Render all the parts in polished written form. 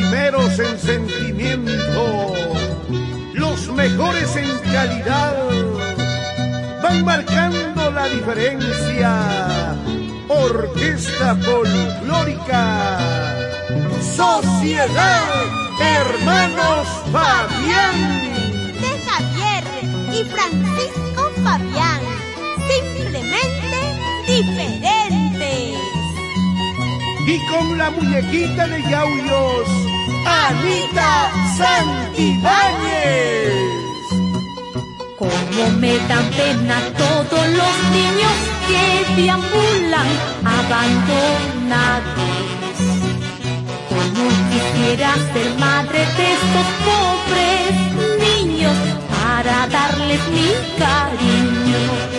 primeros en sentimiento, los mejores en calidad, van marcando la diferencia. Orquesta Folclórica, Sociedad Hermanos Fabián. De Javier y Francisco Fabián, simplemente diferentes. Y con la muñequita de Yauyos, Anita Santibáñez. Como me dan pena todos los niños que deambulan abandonados. Como quisiera ser madre de estos pobres niños para darles mi cariño.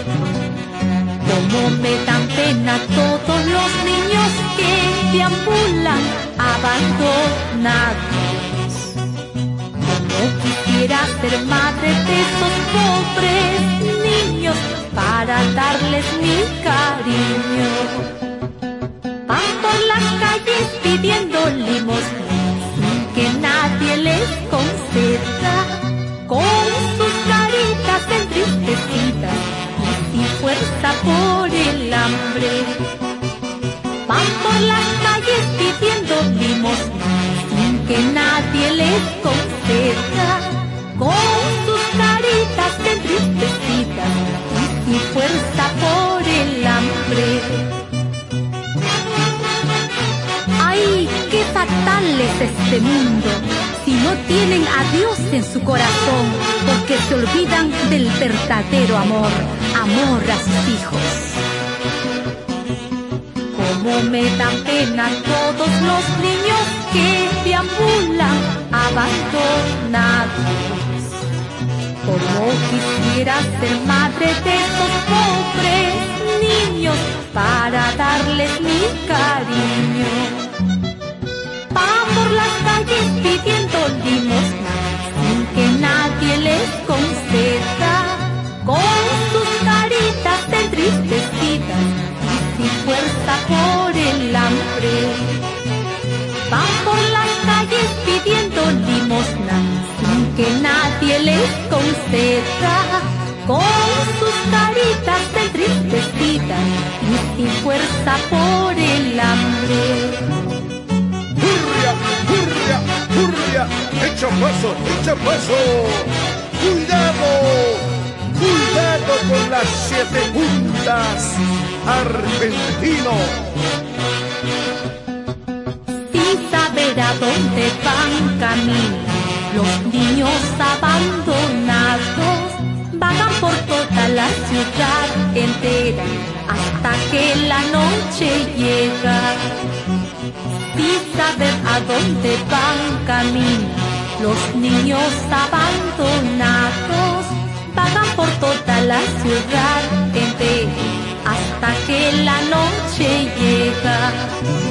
Como me dan pena todos los niños que deambulan abandonados. Como quisiera ser madre de esos pobres niños para darles mi cariño. Van por las calles pidiendo limosna sin que nadie les conceda, con sus caritas entristecidas y sin fuerza por el hambre. Van por las calles pidiendo limosna sin que nadie les conceda, con sus caritas entristecidas y sin fuerza por el hambre. ¡Ay, qué fatal es este mundo! Si no tienen a Dios en su corazón, porque se olvidan del verdadero amor, amor a sus hijos. Como me dan pena todos los niños que deambulan abandonados. Como quisiera ser madre de estos pobres niños para darles mi cariño. Van por las calles pidiendo limosna sin que nadie les conceda, con sus caritas entristecidas y sin fuerza por el hambre. Van por las calles pidiendo limosna sin que nadie les conceda, con sus caritas entristecidas y sin fuerza por el hambre. ¡Hurria, hurria, hurria! ¡Echa paso! ¡Cuidado! ¡Cuidado con las 7 puntas! ¡Argentino! Sin saber a dónde van camino, los niños abandonados vagan por toda la ciudad entera hasta que la noche llega. Sin saber a dónde van camino, los niños abandonados vagan por toda la ciudad entera hasta que la noche llega.